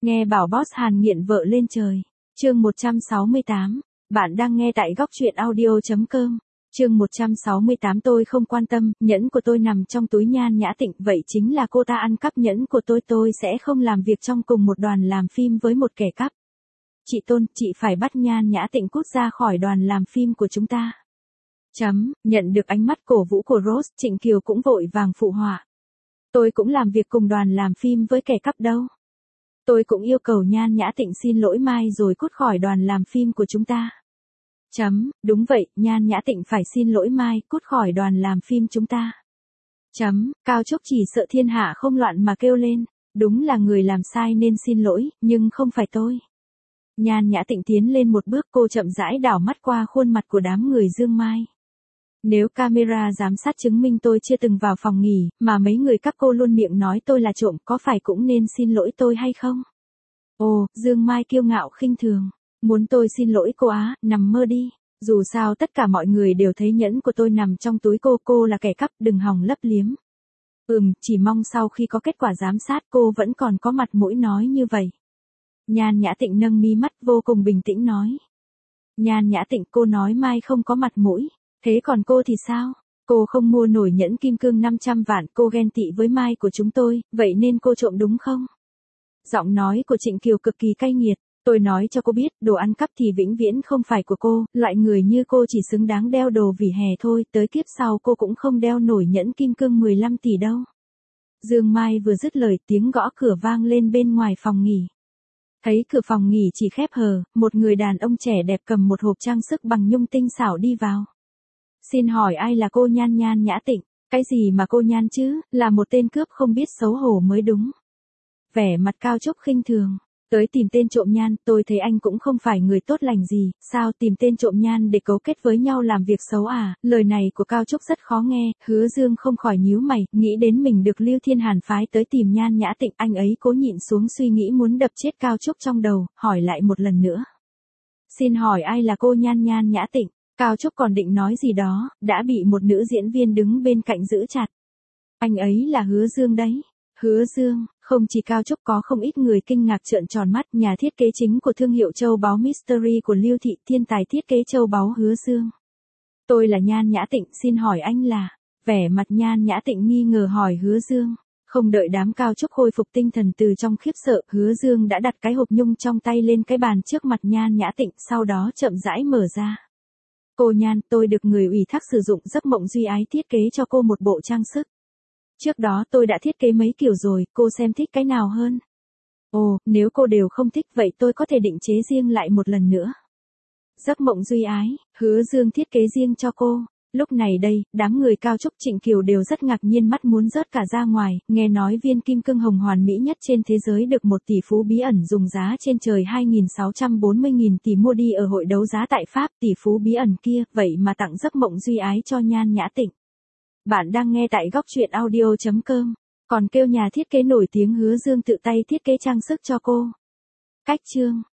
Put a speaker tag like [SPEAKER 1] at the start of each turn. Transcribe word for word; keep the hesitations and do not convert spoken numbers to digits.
[SPEAKER 1] Nghe bảo boss Hàn nghiện vợ lên trời. Chương một trăm sáu mươi tám. Bạn đang nghe tại góc truyện audio chấm com. Chương một trăm sáu mươi tám tôi không quan tâm, nhẫn của tôi nằm trong túi Nhan Nhã Tịnh, vậy chính là cô ta ăn cắp nhẫn của tôi, tôi sẽ không làm việc trong cùng một đoàn làm phim với một kẻ cắp. Chị Tôn, chị phải bắt Nhan Nhã Tịnh cút ra khỏi đoàn làm phim của chúng ta. Chấm, nhận được ánh mắt cổ vũ của Rose, Trịnh Kiều cũng vội vàng phụ họa. Tôi cũng làm việc cùng đoàn làm phim với kẻ cắp đâu. Tôi cũng yêu cầu Nhan Nhã Tịnh xin lỗi Mai rồi cút khỏi đoàn làm phim của chúng ta. Chấm, đúng vậy, Nhan Nhã Tịnh phải xin lỗi Mai, cút khỏi đoàn làm phim chúng ta. Chấm, Cao Trúc chỉ sợ thiên hạ không loạn mà kêu lên, đúng là người làm sai nên xin lỗi, nhưng không phải tôi. Nhan Nhã Tịnh tiến lên một bước, cô chậm rãi đảo mắt qua khuôn mặt của đám người Dương Mai. Nếu camera giám sát chứng minh tôi chưa từng vào phòng nghỉ, mà mấy người các cô luôn miệng nói tôi là trộm, có phải cũng nên xin lỗi tôi hay không? Ồ, Dương Mai kiêu ngạo khinh thường. Muốn tôi xin lỗi cô á, nằm mơ đi. Dù sao tất cả mọi người đều thấy nhẫn của tôi nằm trong túi cô, cô là kẻ cắp, đừng hòng lấp liếm. Ừm, chỉ mong sau khi có kết quả giám sát cô vẫn còn có mặt mũi nói như vậy. Nhan Nhã Tịnh nâng mi mắt vô cùng bình tĩnh nói. Nhan Nhã Tịnh, cô nói Mai không có mặt mũi. Thế còn cô thì sao? Cô không mua nổi nhẫn kim cương năm trăm vạn, cô ghen tị với Mai của chúng tôi, vậy nên cô trộm đúng không? Giọng nói của Trịnh Kiều cực kỳ cay nghiệt. Tôi nói cho cô biết, đồ ăn cắp thì vĩnh viễn không phải của cô, loại người như cô chỉ xứng đáng đeo đồ vỉa hè thôi, tới kiếp sau cô cũng không đeo nổi nhẫn kim cương mười lăm tỷ đâu. Dương Mai vừa dứt lời, tiếng gõ cửa vang lên bên ngoài phòng nghỉ. Thấy cửa phòng nghỉ chỉ khép hờ, một người đàn ông trẻ đẹp cầm một hộp trang sức bằng nhung tinh xảo đi vào. Xin hỏi ai là cô Nhan Nhan Nhã Tịnh? Cái gì mà cô Nhan chứ, là một tên cướp không biết xấu hổ mới đúng. Vẻ mặt Cao Trúc khinh thường. Tới tìm tên trộm Nhan, tôi thấy anh cũng không phải người tốt lành gì, sao tìm tên trộm Nhan để cấu kết với nhau làm việc xấu à? Lời này của Cao Trúc rất khó nghe, Hứa Dương không khỏi nhíu mày, nghĩ đến mình được Lưu Thiên Hàn phái tới tìm Nhan Nhã Tịnh, anh ấy cố nhịn xuống suy nghĩ muốn đập chết Cao Trúc trong đầu, hỏi lại một lần nữa. Xin hỏi ai là cô Nhan Nhan Nhã Tịnh? Cao Trúc còn định nói gì đó, đã bị một nữ diễn viên đứng bên cạnh giữ chặt. Anh ấy là Hứa Dương đấy. Hứa Dương, không chỉ Cao Trúc có không ít người kinh ngạc trợn tròn mắt, nhà thiết kế chính của thương hiệu châu báu Mystery của Lưu Thị, thiên tài thiết kế châu báu Hứa Dương. Tôi là Nhan Nhã Tịnh, xin hỏi anh là... Vẻ mặt Nhan Nhã Tịnh nghi ngờ hỏi Hứa Dương. Không đợi đám Cao Trúc khôi phục tinh thần từ trong khiếp sợ, Hứa Dương đã đặt cái hộp nhung trong tay lên cái bàn trước mặt Nhan Nhã Tịnh, sau đó chậm rãi mở ra. Cô Nhan, tôi được người ủy thác sử dụng giấc mộng duy ái thiết kế cho cô một bộ trang sức. Trước đó tôi đã thiết kế mấy kiểu rồi, cô xem thích cái nào hơn? Ồ, nếu cô đều không thích vậy tôi có thể định chế riêng lại một lần nữa. Giấc mộng duy ái, Hứa Dương thiết kế riêng cho cô. Lúc này đây, đám người Cao Trúc Trịnh Kiều đều rất ngạc nhiên, mắt muốn rớt cả ra ngoài, nghe nói viên kim cương hồng hoàn mỹ nhất trên thế giới được một tỷ phú bí ẩn dùng giá trên trời hai nghìn sáu trăm bốn mươi nghìn tỷ mua đi ở hội đấu giá tại Pháp, tỷ phú bí ẩn kia, vậy mà tặng giấc mộng duy ái cho Nhan Nhã Tịnh. Bạn đang nghe tại góc truyện audio chấm com, còn kêu nhà thiết kế nổi tiếng Hứa Dương tự tay thiết kế trang sức cho cô. Cách chương